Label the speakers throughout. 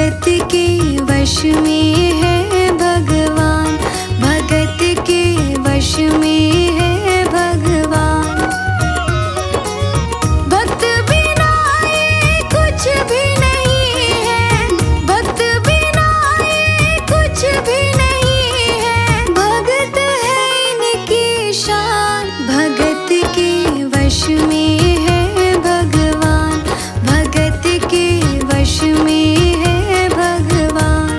Speaker 1: भगत के वश में है भगवान, भगत के वश में है भगवान। भक्त बिना ये कुछ भी नहीं है, भक्त बिना ये कुछ भी नहीं है। भगत है इनकी शान, भगत के वश में है भगवान, भगत के वश में है भगवान।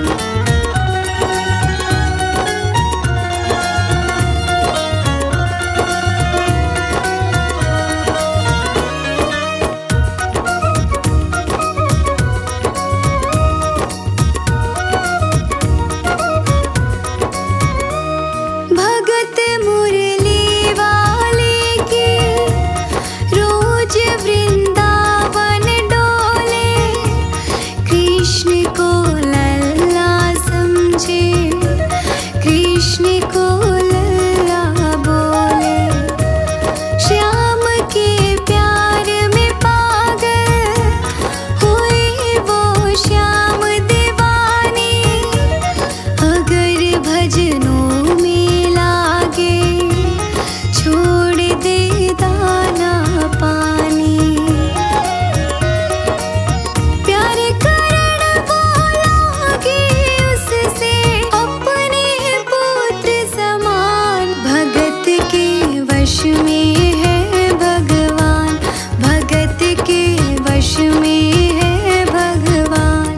Speaker 1: भगत मुरली वाले की रोज वृंदावन डोले, कृष्ण को लल्ला समझे, कृष्ण को लल्ला बोले। श्याम के प्यार में पागल हुए वो श्याम दीवानी, अगर भजनों में लागे छोड़ दे दाना पानी। प्यार करण वो लागे उससे अपने पुत्र समान, भगत के वश में है भगवान, भगत के वश में है भगवान।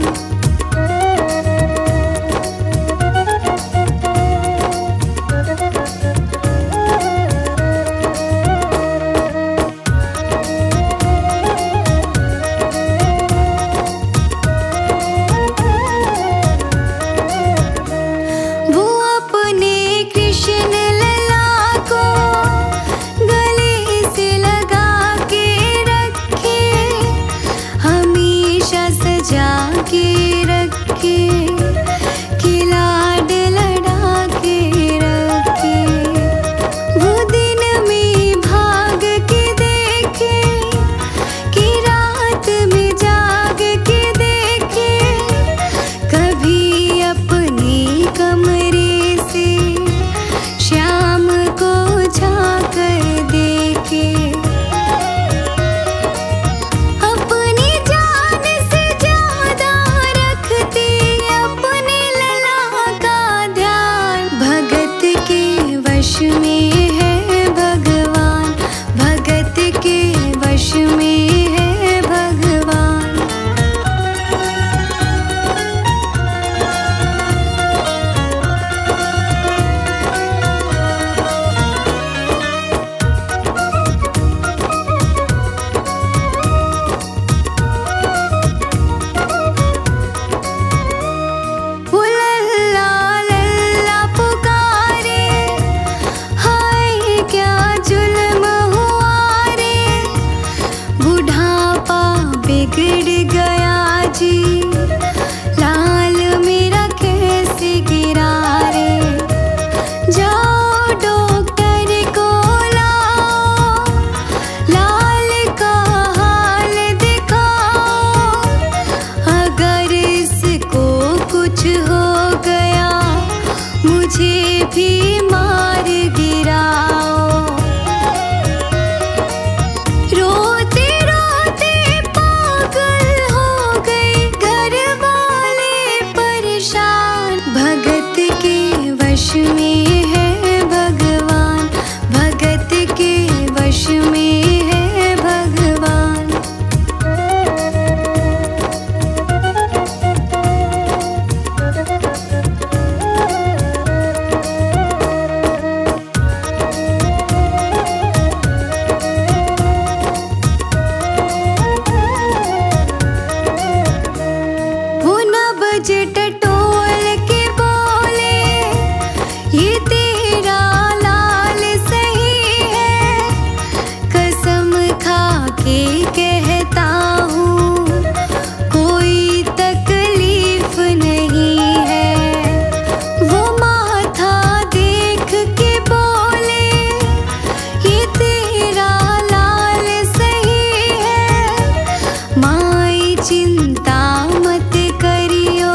Speaker 1: वो अपने कृष्ण लला को गले से लगा के रखे, हमेशा सजा के रखे, खिलाड़ लड़ा के रखे। वो दिन में भाग के देखे कि रात में जाग के देखे, कभी अपने कमरे से श्याम को झांकर देखे। अपनी जान से ज्यादा रखते अपने लला का ध्यान, भगत के वश में है भगवान, भगत के वश में है भगवान। वो लल्ला लल्ला पुकारे, हाय क्या जुल्म हुआ रे। बुढ़ापा बिगड़ गया जी, लाल मेरा कैसे गिरा रे। जाओ डॉक्टर को लाओ, लाल का हाल दिखाओ, अगर इसको कुछ हो गया मुझे भी मार गिराओ। रोते रोते पागल हो गए घर वाले परेशान, भगत के वश में है भगवान, भगत के वश में है भगवान। वो नबज टटोल के बोले, ये तेरा लाल सही है, कसम खा के कहता हूँ कोई तकलीफ नहीं है। वो माथा देख के बोले, ये तेरा लाल सही है, माई चिंता मत करियो,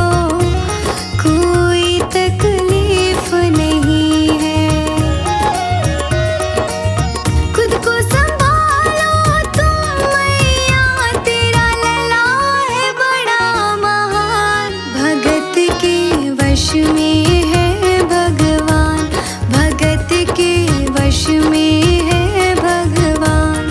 Speaker 1: में है भगवान, भगत के वश में है भगवान।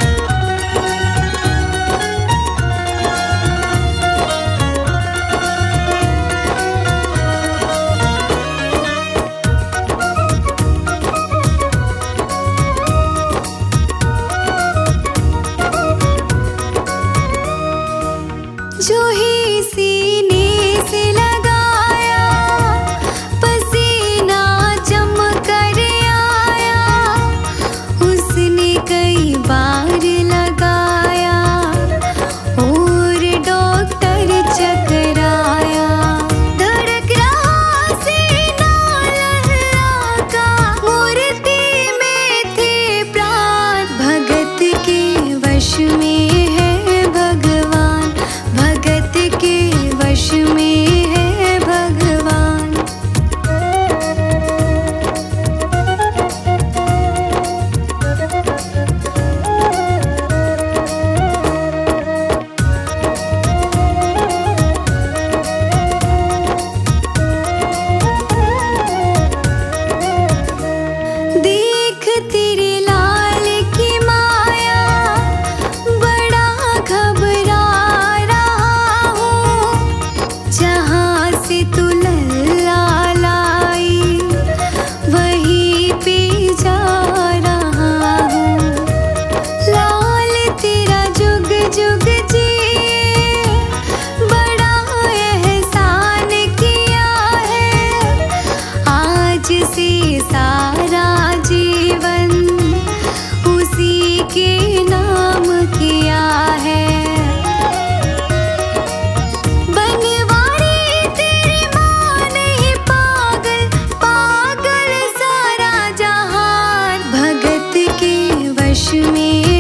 Speaker 1: जो ही सीने से लगाया, पसीना जम कर आया, उसने कई बार लगाया और डॉक्टर चकराया। धड़क रहा सीना लहरा का, मूर्ति में थे प्राण, भगत के वश में है भगवान, भगत के वश में है भगवान। देख तेरे लाल की माया, बड़ा घबरा रहा हूँ, जहाँ से तू लल्ला लाई वहीं पे जा रहा हूँ। लाल तेरा जुग जुग जिए, बड़ा एहसान किया है, आज से सारा जीवन उसी के नाम किया है। बनवारी तेरी माँ नहीं पागल, पागल सारा जहान, भगत के वश में